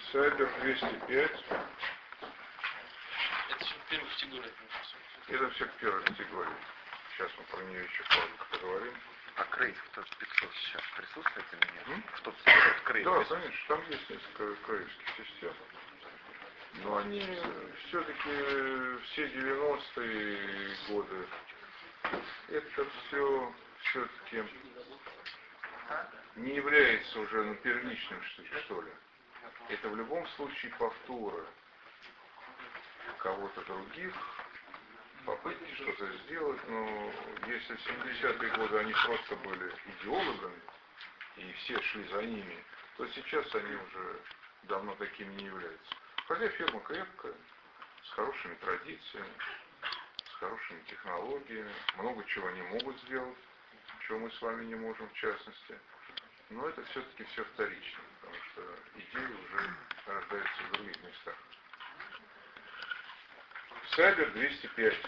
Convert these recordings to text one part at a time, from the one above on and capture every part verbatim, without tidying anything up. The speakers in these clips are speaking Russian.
Сайбер двести пять. Это все первая категория. Это все первая категория. Сейчас мы про нее еще коротко поговорим. А Крейг в топ пятьсот сейчас присутствует или нет? М? В топ пятьсот Крейг? Да, конечно, там есть несколько крейгских систем. Но они все-таки все девяностые годы, это все все-таки не является уже ну, первичным, что ли. Это в любом случае повторы кого-то других, попытки что-то сделать, но если в семидесятые годы они просто были идеологами, и все шли за ними, то сейчас они уже давно такими не являются. Хотя фирма крепкая, с хорошими традициями, с хорошими технологиями, много чего они могут сделать, чего мы с вами не можем в частности. Но это все-таки все вторично, потому что идеи уже рождаются в других местах. Сайбер двести пять.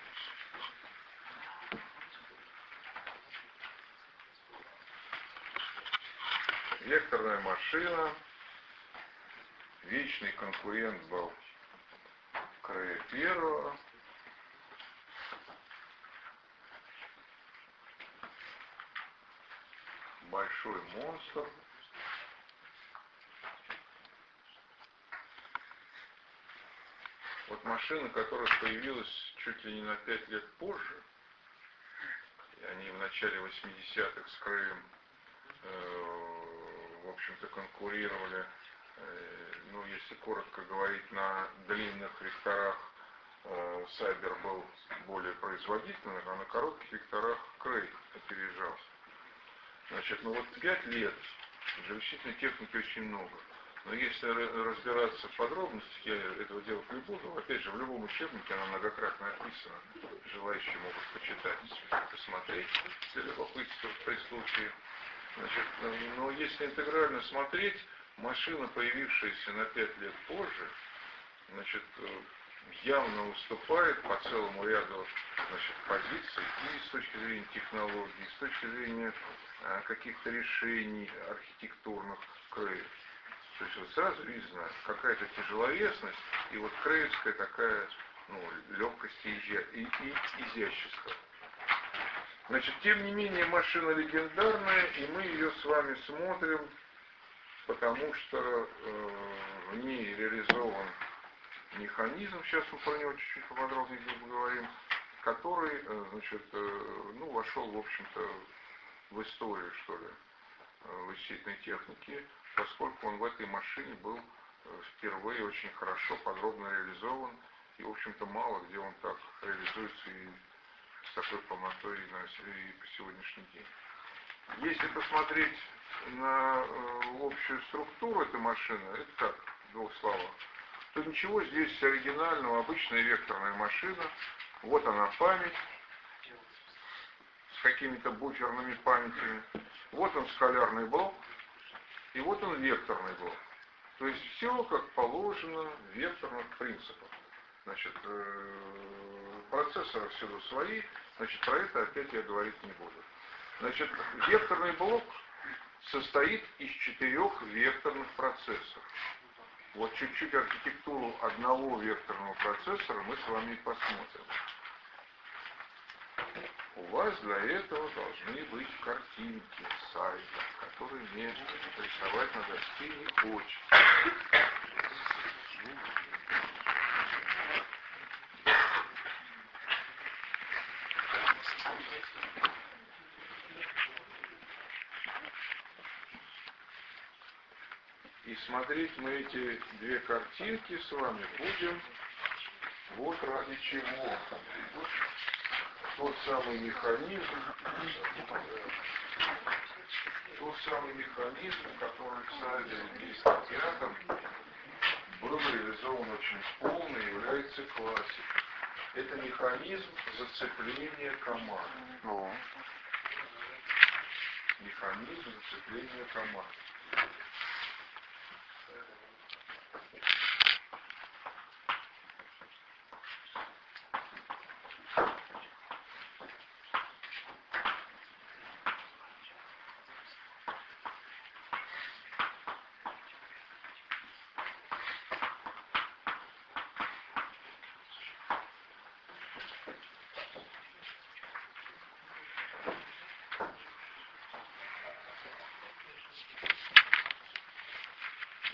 Векторная машина. Вечный конкурент был Крэя первого. Большой монстр. Вот машина, которая появилась чуть ли не на пять лет позже, и они в начале восьмидесятых с Крэем, э, в общем-то, конкурировали, э, ну, если коротко говорить, на длинных векторах э, Сайбер был более производительным, а на коротких векторах Крэй опережал. Значит, ну вот пять лет вычислительной техники очень много. Но если разбираться в подробностях, я этого делать не буду. Опять же, в любом учебнике она многократно описана. Желающие могут почитать, посмотреть для любопытства при случае. Значит, но если интегрально смотреть, машина, появившаяся на пять лет позже, значит, явно уступает по целому ряду, значит, позиций и с точки зрения технологий, и с точки зрения а, каких-то решений архитектурных Крэя. То есть вот сразу видно какая-то тяжеловесность и вот крэевская такая, ну, легкость и, и, и изящество. Значит, тем не менее машина легендарная, и мы ее с вами смотрим, потому что э, в ней реализован механизм, сейчас мы про него чуть-чуть поподробнее поговорим, который, значит, ну, вошел, в общем-то, в историю, что ли, вычислительной техники, поскольку он в этой машине был впервые очень хорошо, подробно реализован, и, в общем-то, мало где он так реализуется и с такой полнотой и, на, и по сегодняшний день. Если посмотреть на э, общую структуру этой машины, это так, в двух словах, то ничего здесь оригинального, обычная векторная машина. Вот она память с какими-то буферными памятями. Вот он скалярный блок. И вот он векторный блок. То есть все как положено в векторных принципах. Значит, э, процессоры всюду свои. Значит, про это опять я говорить не буду. Значит, векторный блок состоит из четырех векторных процессоров. Вот чуть-чуть архитектуру одного векторного процессора мы с вами посмотрим. У вас для этого должны быть картинки сайта, которые мне рисовать на доске не хочется. И смотреть мы эти две картинки с вами будем вот ради чего. Тот самый механизм, тот самый механизм, который в Сайбере двести пять был реализован очень полно и является классикой. Это механизм зацепления команд. Ну. Механизм зацепления команд.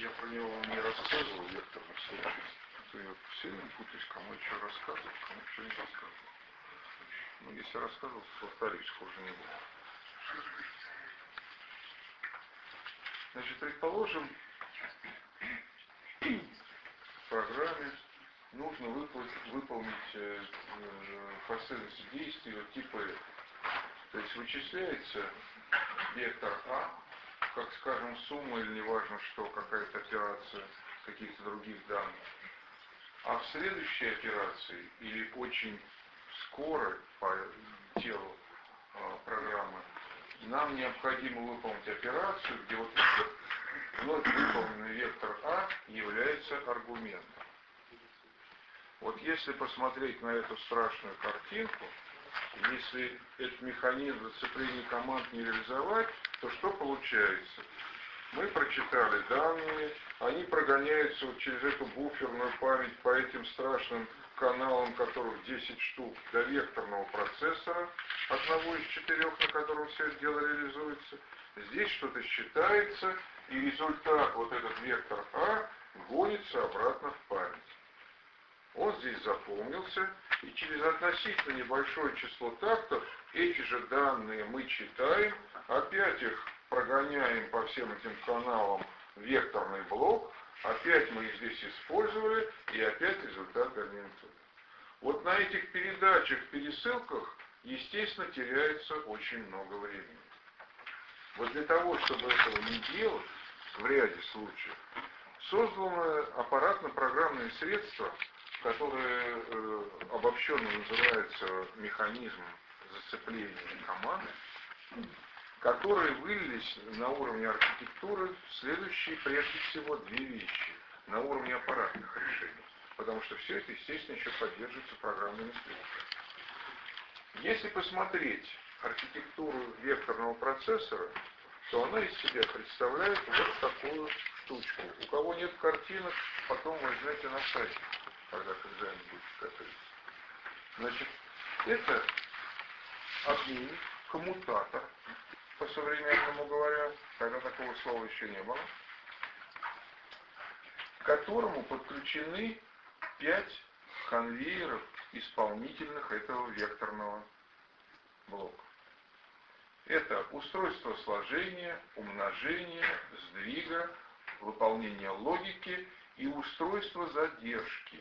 Я про него вам не рассказывал, векторных связей. То я сильно путаюсь, кому еще рассказывал, кому еще не рассказывал. Ну, если рассказывал, то повторюсь, хуже не будет. Значит, предположим, в программе нужно выполнить, выполнить э, последовательность действий вот типа F. То есть вычисляется вектор А, как, скажем, сумма или неважно что, какая-то операция каких-то других данных. А в следующей операции или очень скоро по телу э, программы нам необходимо выполнить операцию, где вот вновь выполненный вектор А является аргументом. Вот если посмотреть на эту страшную картинку, если этот механизм зацепления команд не реализовать, то что получается? Мы прочитали данные, они прогоняются вот через эту буферную память по этим страшным каналам, которых десять штук, до векторного процессора, одного из четырех, на котором все это дело реализуется. Здесь что-то считается, и результат, вот этот вектор А, гонится обратно в память. Он здесь запомнился, и через относительно небольшое число тактов эти же данные мы читаем, опять их прогоняем по всем этим каналам в векторный блок, опять мы их здесь использовали, и опять результат гоняем туда. Вот на этих передачах, пересылках, естественно, теряется очень много времени. Вот для того, чтобы этого не делать, в ряде случаев, созданы аппаратно-программные средства, которые э, обобщенно называются механизмом зацепления команды, которые вылились на уровне архитектуры в следующие, прежде всего, две вещи. На уровне аппаратных решений. Потому что все это, естественно, еще поддерживается программными средствами. Если посмотреть архитектуру векторного процессора, то она из себя представляет вот такую штучку. У кого нет картинок, потом возьмете на сайте, когда к экзамену будет готовиться. Значит, это обменник, коммутатор, по-современному говоря, тогда такого слова еще не было, к которому подключены пять конвейеров исполнительных этого векторного блока. Это устройство сложения, умножения, сдвига, выполнения логики и устройство задержки.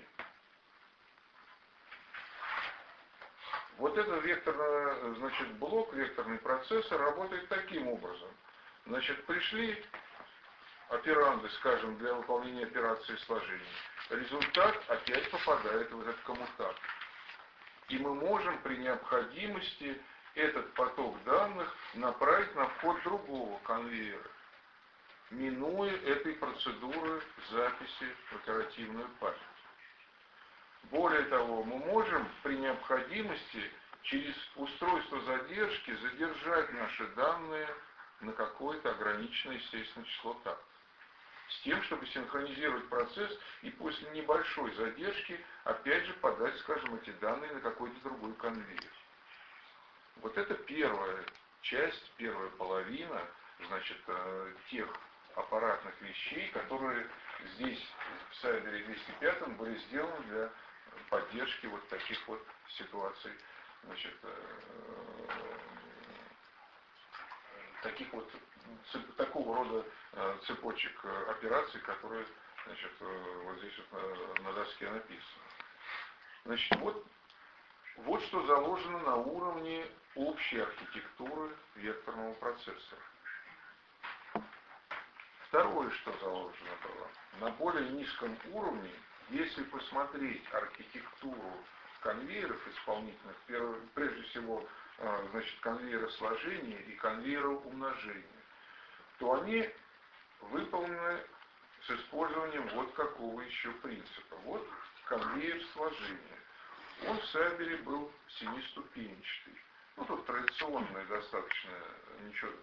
Вот этот векторный, значит, блок, векторный процессор работает таким образом. Значит, пришли операнды, скажем, для выполнения операции сложения. Результат опять попадает в этот коммутатор. И мы можем при необходимости этот поток данных направить на вход другого конвейера, минуя этой процедуры записи в оперативную память. Более того, мы можем при необходимости через устройство задержки задержать наши данные на какое-то ограниченное, естественно, число тактов. С тем, чтобы синхронизировать процесс и после небольшой задержки опять же подать, скажем, эти данные на какой-то другой конвейер. Вот это первая часть, первая половина, значит, тех аппаратных вещей, которые здесь в Сайбере двести пять были сделаны для поддержки вот таких вот ситуаций, значит, таких вот такого рода цепочек операций, которые, значит, вот здесь вот на доске написано. Значит, вот, вот что заложено на уровне общей архитектуры векторного процессора. Второе, что заложено было, на более низком уровне, если посмотреть архитектуру конвейеров исполнительных, прежде всего, значит, конвейера сложения и конвейера умножения, то они выполнены с использованием вот какого еще принципа. Вот конвейер сложения. Он в Сайбере был семиступенчатый. Ну, тут традиционный достаточно, ничего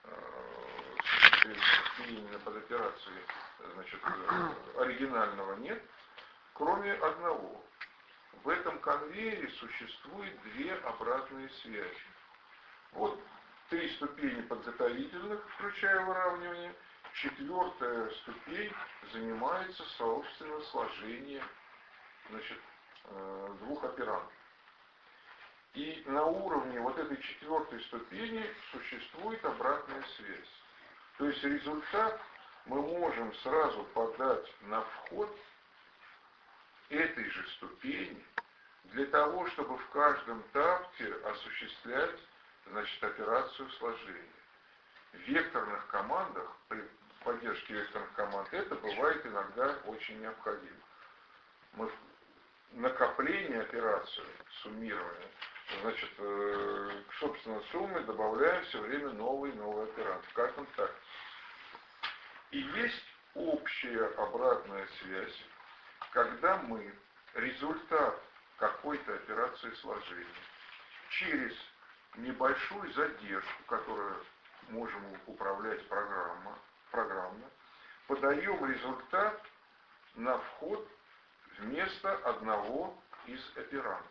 именно под операцией, значит, оригинального нет, кроме одного. В этом конвейере существует две обратные связи. Вот три ступени подготовительных, включая выравнивание, четвертая ступень занимается, собственно, сложением, значит, двух операндов. И на уровне вот этой четвертой ступени существует обратная связь. То есть результат мы можем сразу подать на вход этой же ступени для того, чтобы в каждом такте осуществлять, значит, операцию сложения. В векторных командах, при поддержке векторных команд, это бывает иногда очень необходимо. Мы накопление операцию, суммирование, значит, э, к собственной сумме добавляем все время новый новый операнд в каждом такте. И есть общая обратная связь, когда мы результат какой-то операции сложения через небольшую задержку, которую можем управлять программа, программно, подаем результат на вход вместо одного из операндов.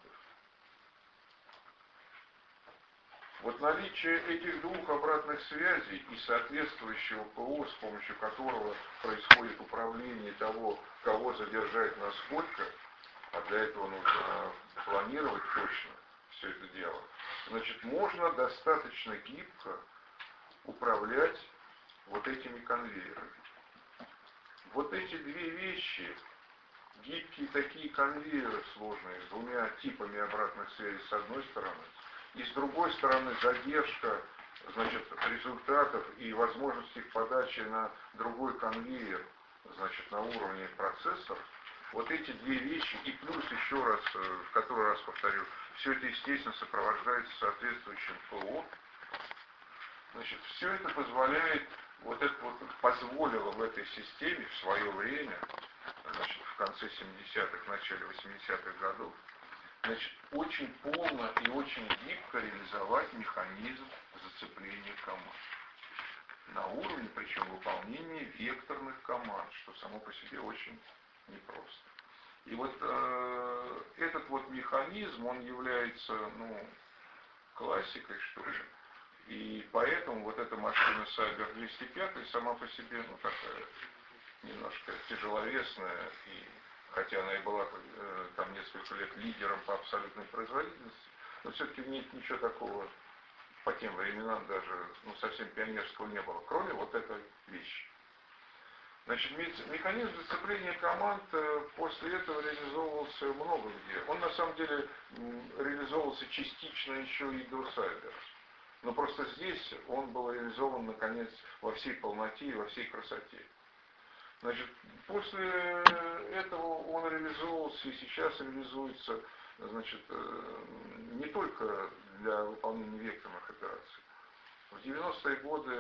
Вот наличие этих двух обратных связей и соответствующего ПО, с помощью которого происходит управление того, кого задержать насколько, а для этого нужно планировать точно все это дело, значит, можно достаточно гибко управлять вот этими конвейерами. Вот эти две вещи, гибкие такие конвейеры сложные, с двумя типами обратных связей с одной стороны, и с другой стороны задержка, значит, результатов и возможность их подачи на другой конвейер, значит, на уровне процессора, вот эти две вещи, и плюс еще раз, в который раз повторю, все это, естественно, сопровождается соответствующим ПО. Значит, все это позволяет, вот это вот позволило в этой системе в свое время, значит, в конце семидесятых, начале восьмидесятых годов, значит, очень полно и очень гибко реализовать механизм зацепления команд. На уровне, причем, выполнения векторных команд, что само по себе очень непросто. И вот э, этот вот механизм, он является, ну, классикой, что ли. И поэтому вот эта машина Сайбер двести пять сама по себе, ну, такая немножко тяжеловесная, и хотя она и была э, там несколько лет лидером по абсолютной производительности, но все-таки в ней ничего такого по тем временам даже, ну, совсем пионерского не было, кроме вот этой вещи. Значит, механизм зацепления команд после этого реализовывался много где. Он на самом деле реализовывался частично еще и до Сайбера. Но просто здесь он был реализован, наконец, во всей полноте и во всей красоте. Значит, после этого он реализовывался и сейчас реализуется, значит, не только для выполнения векторных операций. В девяностые годы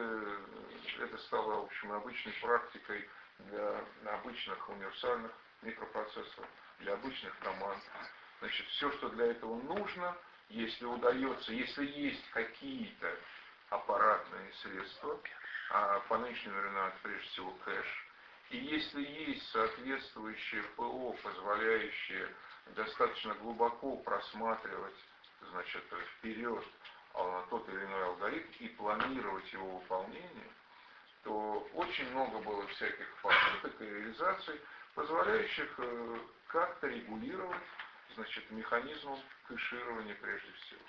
это стало, в общем, обычной практикой для обычных универсальных микропроцессоров, для обычных команд. Значит, все, что для этого нужно, если удается, если есть какие-то аппаратные средства, а по нынешним временам это прежде всего кэш, и если есть соответствующее ПО, позволяющее достаточно глубоко просматривать, значит, вперед тот или иной алгоритм и планировать его выполнение, то очень много было всяких попыток и реализаций, позволяющих как-то регулировать, значит, механизмом кэширования прежде всего.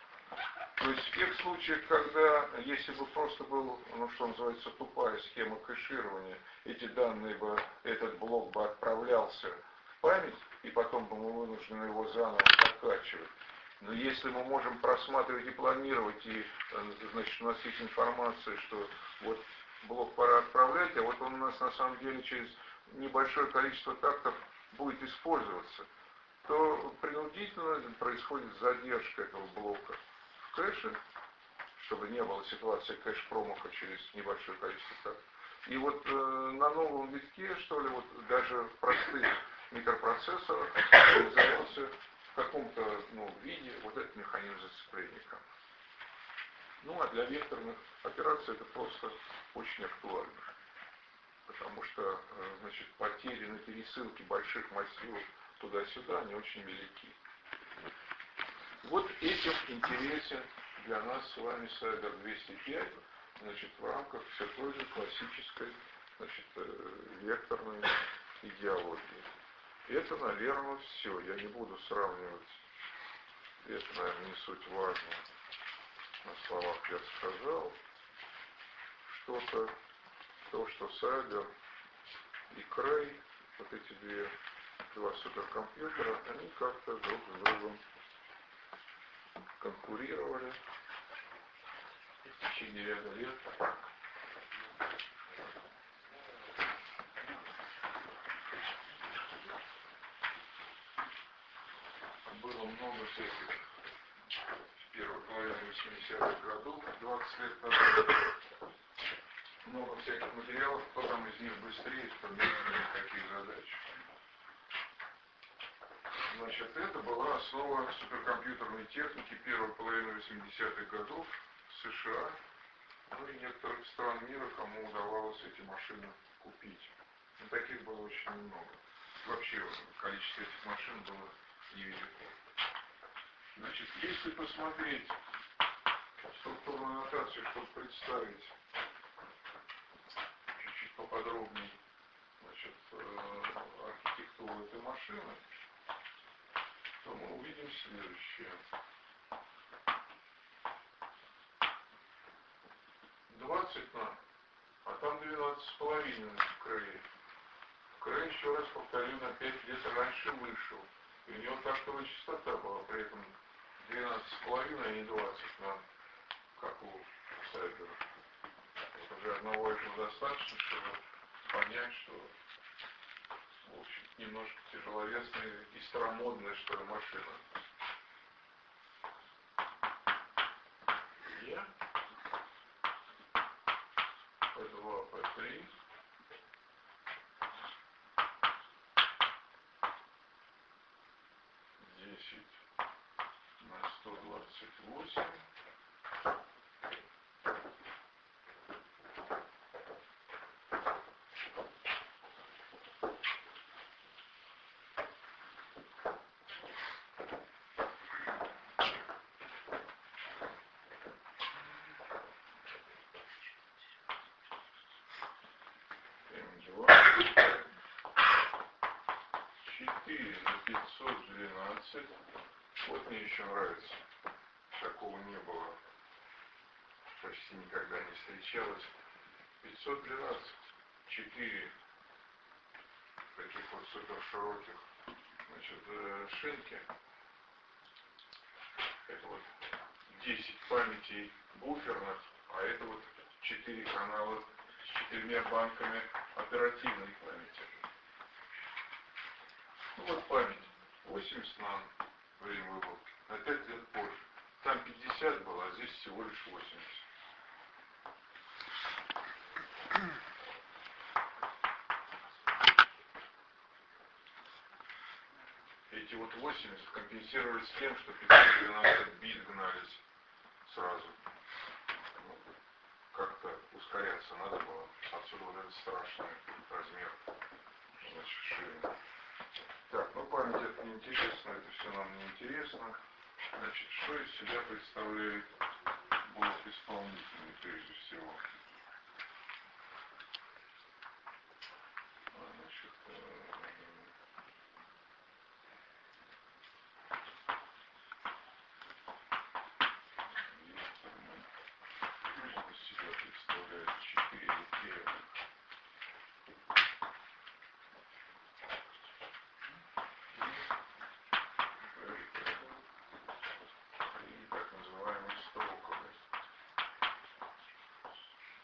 То есть в тех случаях, когда, если бы просто был, ну что называется, тупая схема кэширования, эти данные бы, этот блок бы отправлялся в память, и потом бы мы вынуждены его заново закачивать. Но если мы можем просматривать и планировать, и, значит, у нас есть информация, что вот блок пора отправлять, а вот он у нас на самом деле через небольшое количество тактов будет использоваться, то принудительно происходит задержка этого блока в кэше, чтобы не было ситуации кэш-промаха через небольшое количество тактов. И вот э, на новом витке, что ли, вот даже в простых микропроцессорах реализовался в каком-то, ну, виде вот этот механизм зацепления команд. Ну, а для векторных операций это просто очень актуально. Потому что, значит, потери на пересылке больших массивов туда-сюда, они очень велики. Вот этим интересен для нас с вами Сайбер двести пять. значит, в рамках все той же классической, значит, векторной идеологии. Это, наверное, все. Я не буду сравнивать. Это, наверное, не суть важно. На словах я сказал что-то, то, что Сайбер и Крей, вот эти две, два суперкомпьютера, они как-то друг с другом конкурировали в течение ряда лет. Было много всяких в первой половине восьмидесятых годов, двадцать лет назад, много всяких материалов, кто там из них быстрее, кто медленнее, каких задач. Значит, это была основа суперкомпьютерной техники первой половины восьмидесятых годов в США, ну и некоторых стран мира, кому удавалось эти машины купить. Но таких было очень много. Вообще количество этих машин было невелико. Значит, если посмотреть структурную нотацию, чтобы представить чуть-чуть поподробнее, значит, архитектуру этой машины, то мы увидим следующее. двадцать на, а там двенадцать с половиной Крей. Крей, еще раз повторю, на пять лет раньше вышел. И у него тактовая частота была, при этом двенадцать с половиной, а не двадцать на, как у Сайбера. Уже одного этого достаточно, чтобы понять, что, в общем, немножко тяжеловесная и старомодная, что ли, машина. Е, П два, П три. десять на сто двадцать восемь. М два. четыре на пятьсот двенадцать. Вот мне еще нравится. Такого не было. Почти никогда не встречалось. пятьсот двенадцать. четыре таких вот супер широких, значит, шинки. Это вот десять памятей буферных, а это вот четыре канала с четырьмя банками оперативной памяти. Ну вот память. восемьдесят нано время выполнки. На пять лет позже. Там пятьдесят было, а здесь всего лишь восемьдесят. Эти вот восемьдесят компенсировались тем, что пятьсот двенадцать бит гнались сразу. Ну, как-то ускоряться надо было. Отсюда вот этот страшный размер, значит, ширины. Так, ну память это не интересно, это все нам не интересно. Значит, что из себя представляет блок исполнительный прежде всего? Значит, из себя представляет четыре тела. И так называемый строковый.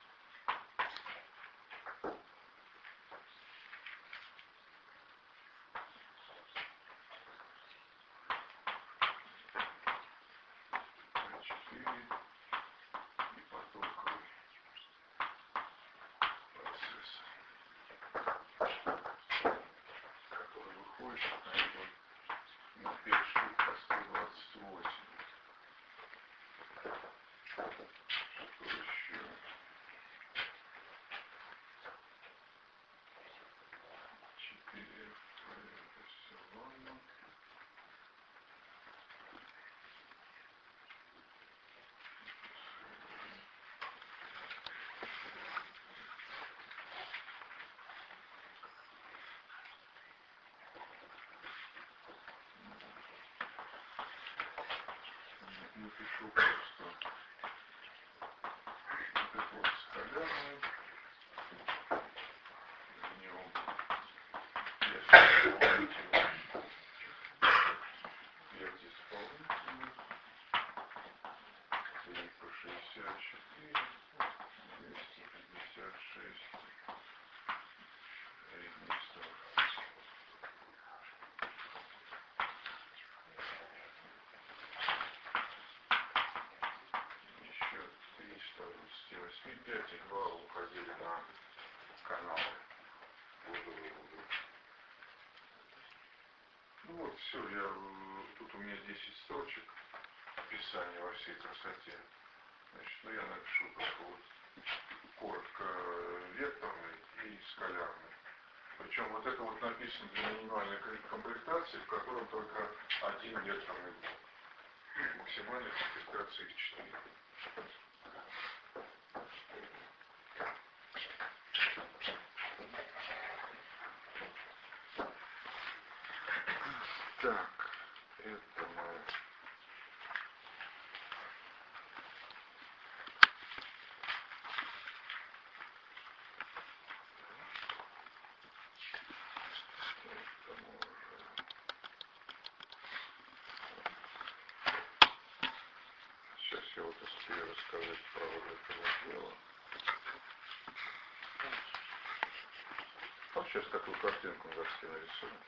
напишу просто вот скалярный. В нем пять исполнителей. пять исполнителей. три по шестьдесят четыре. двести пятьдесят шесть. Регистр. Еще триста двадцать восемь. пять и два уходили на каналы. Ну вот все, я, тут у меня десять строчек описания во всей красоте. Значит, ну я напишу только вот коротко векторный и скалярный. Причем вот это вот написано для минимальной комплектации, в котором только один векторный блок. Максимальной комплектации четыре. Так, это мы... Сейчас я вот успею рассказать про вот это вот дело. Вот сейчас такую картинку на доске нарисуем.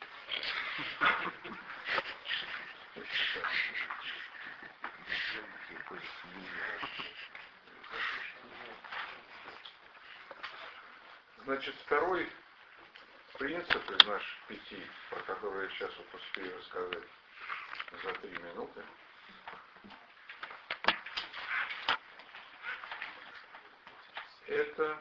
Значит, второй принцип из наших пяти, про который я сейчас вот успею рассказать за три минуты, это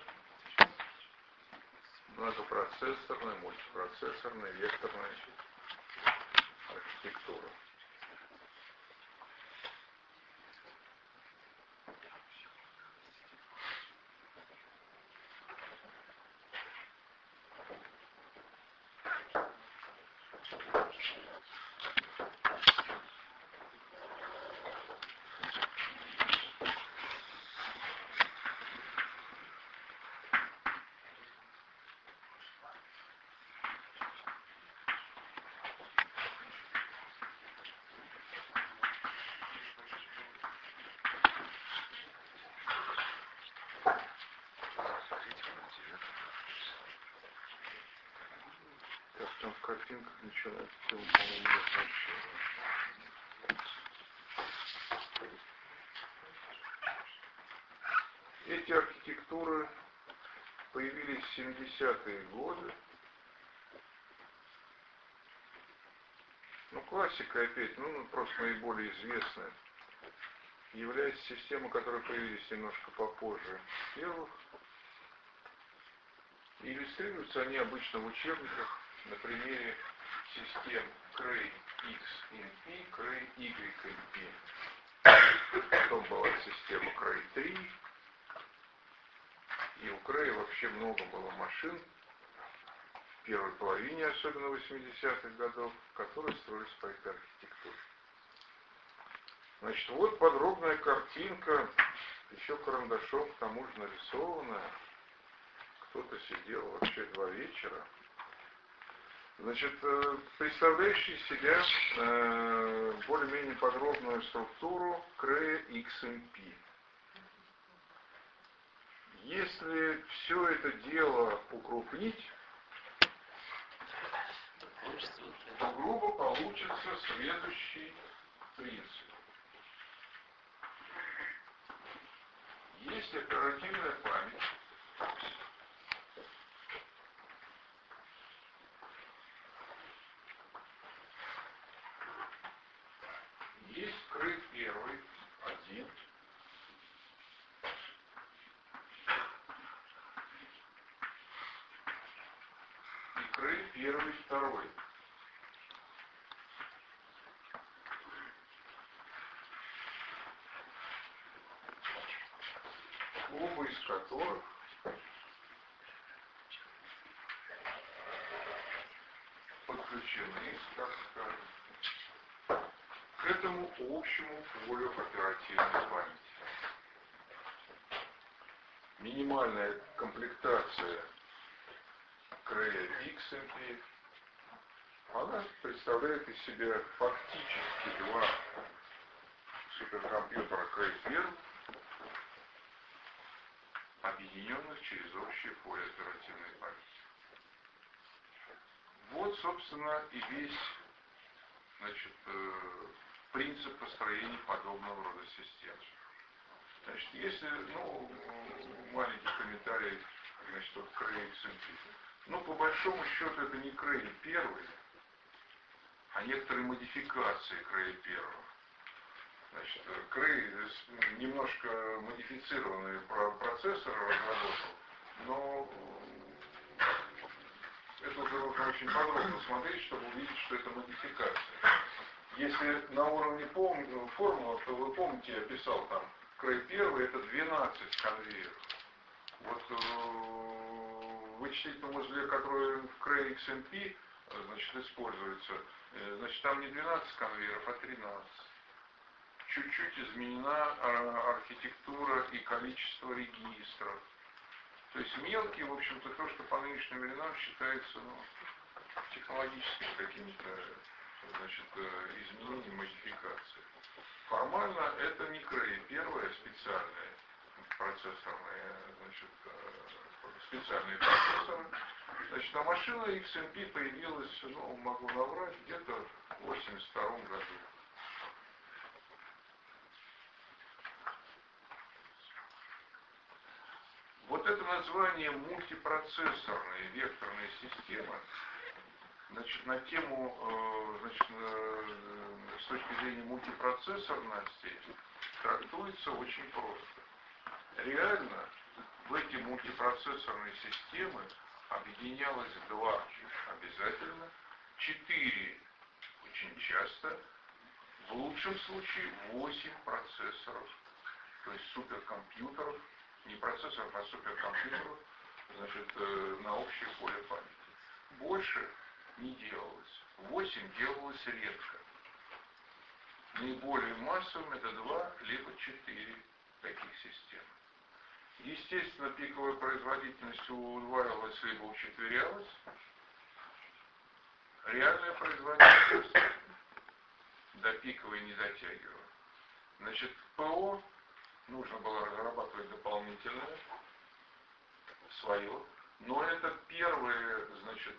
многопроцессорная, мультипроцессорная, векторная архитектура. Так, там в картинках ничего на эту тему, по-моему, нет вообще. Эти архитектуры появились в семидесятые годы. Ну, классика опять, ну, просто наиболее известная, является система, которая появились немножко попозже первых. И иллюстрируются они обычно в учебниках на примере систем Cray X эн пи, Cray Y эн пи. Потом была система Cray три. И у Cray вообще много было машин в первой половине, особенно восьмидесятых годов, которые строились по этой архитектуре. Значит, вот подробная картинка, еще карандашом к тому же нарисованная. Кто-то сидел вообще два вечера. Значит, представляющий из себя э, более-менее подробную структуру Cray X эн пи. Если все это дело укрупнить, то грубо получится следующий принцип. Есть оперативная память, есть Cray первый, один, и Cray первый, второй. Оба из которых подключены, так скажем, к этому общему полю оперативной памяти. Минимальная комплектация Cray икс эм пи, она представляет из себя фактически два суперкомпьютера Cray один, объединенных через общее поле оперативной памяти. Вот, собственно, и весь, значит, принцип построения подобного рода систем. Значит, если, ну, маленький комментарий, значит, вот Cray икс эм пи. Ну, по большому счету, это не Cray первый, а некоторые модификации Cray первого. Значит, Cray немножко модифицированный процессор разработал, но это уже нужно очень подробно смотреть, чтобы увидеть, что это модификация. Если на уровне формулы, то вы помните, я писал там, Cray первый это двенадцать конвейеров. Вот в вычислительном узле, который в Cray икс эм пи, значит, используется, значит, там не двенадцать конвейеров, а тринадцать. Чуть-чуть изменена архитектура и количество регистров. То есть мелкие, в общем-то, то, что по нынешним временам считается, ну, технологическими какими-то, значит, изменениями, модификациями. Формально это не Cray первая, а специальная процессорные, значит, специальные процессоры. Значит, а машина икс эм пи появилась, ну, могу наврать, где-то в восемьдесят втором году. Вот это название мультипроцессорные векторные системы, значит, на тему, значит, с точки зрения мультипроцессорности трактуется очень просто. Реально в эти мультипроцессорные системы объединялось два обязательно, четыре очень часто, в лучшем случае восемь процессоров, то есть суперкомпьютеров, не процессоров, а суперкомпьютеров, значит, на общее поле памяти. Больше не делалось. восемь делалось редко. Наиболее массовым это два либо четыре таких системы. Естественно, пиковая производительность удваивалась либо учетверялась. Реальная производительность до пиковой не дотягивала. Значит, ПО нужно было разрабатывать дополнительное, свое, но это первая, значит,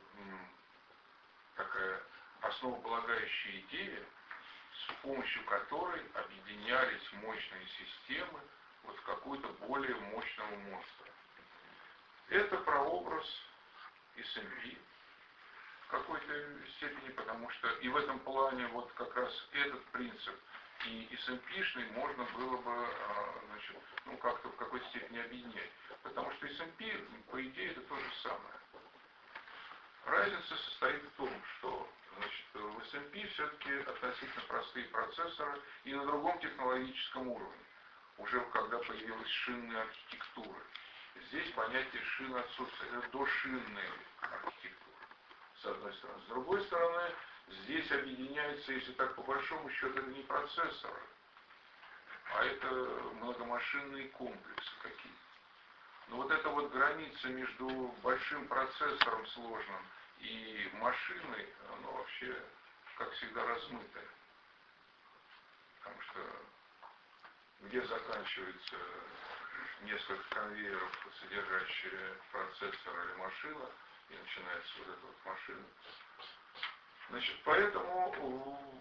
такая основополагающая идея, с помощью которой объединялись мощные системы вот в какую-то более мощного монстра. Это прообраз эс эм пи в какой-то степени, потому что и в этом плане вот как раз этот принцип и эс эм пи-шный можно было бы, значит, ну, как-то в какой-то степени объединять. Потому что эс эм пи, по идее, это то же самое. Разница состоит в том, что, значит, в эс эм пи все-таки относительно простые процессоры и на другом технологическом уровне, уже когда появилась шинная архитектура. Здесь понятие шин отсутствует, это дошинная архитектура, с одной стороны. С другой стороны, здесь объединяется, если так по большому счету, это не процессоры, а это многомашинные комплексы какие-то. Но вот эта вот граница между большим процессором сложным и машиной, она вообще, как всегда, размытая. Потому что где заканчивается несколько конвейеров, содержащие процессор или машина, и начинается вот эта вот машина. Значит, поэтому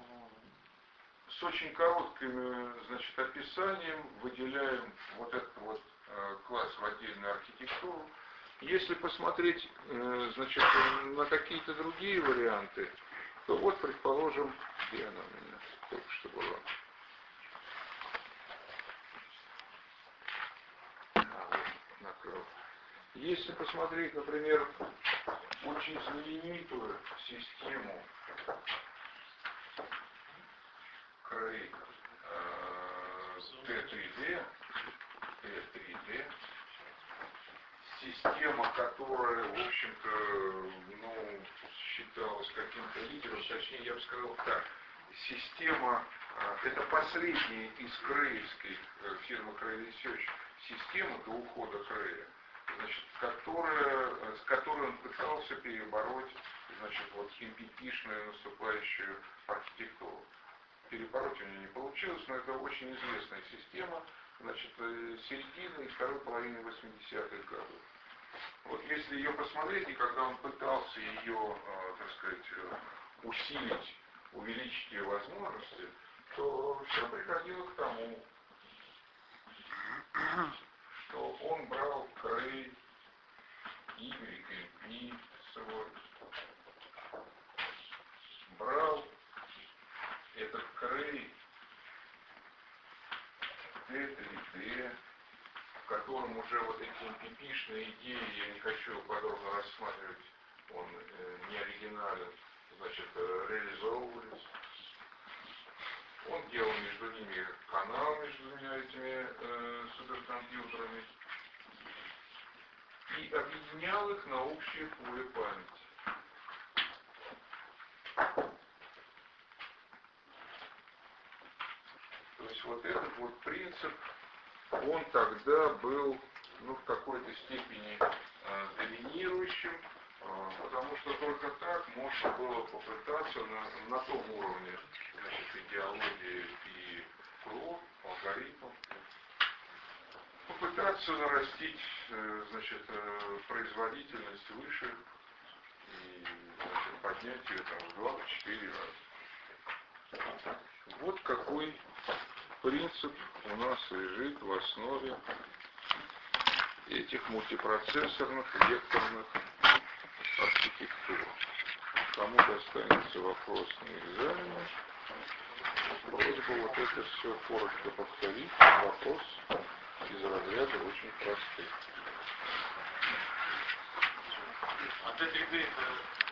с очень коротким, значит, описанием выделяем вот этот вот класс в отдельную архитектуру. Если посмотреть, значит, на какие-то другие варианты, то вот, предположим, где она у меня только что была. А, вот, накрыл. Если посмотреть, например, очень знаменитую систему Cray Т три Д, Т три Д, система, которая, в общем-то, ну, считалась каким-то лидером, точнее, я бы сказал так, система, это последняя из креевских фирмы Cray Research система до ухода Крея, значит, которая, с которой он пытался перебороть, значит, вот эм пи пи-шную наступающую архитектуру. Перебороть у него не получилось, но это очень известная система, значит, середины и второй половины восьмидесятых годов. Вот если ее посмотреть, и когда он пытался ее, так сказать, усилить, увеличить ее возможности, то все приходило к тому, что он брал Cray, Y, эм пи свой, брал этот Cray Т три Д, в котором уже вот эти эм пи пи-шные идеи, я не хочу его подробно рассматривать, он э, не оригинален, значит, э, реализовывались. Он делал между ними канал, между двумя этими э, суперкомпьютерами, и объединял их на общее поле памяти. То есть вот этот вот принцип, он тогда был, ну, в какой-то степени э, доминирующим, э, потому что только так можно было попытаться на, на том уровне, значит, идеологии и КРО, алгоритмов, попытаться нарастить, э, значит, э, производительность выше и, значит, поднять ее там в два-четыре раза. Вот какой принцип у нас лежит в основе этих мультипроцессорных векторных архитектур. Кому достанется вопрос на экзамене, просьба вот это все коротко повторить. Вопрос из разряда очень простых. А Т три Д это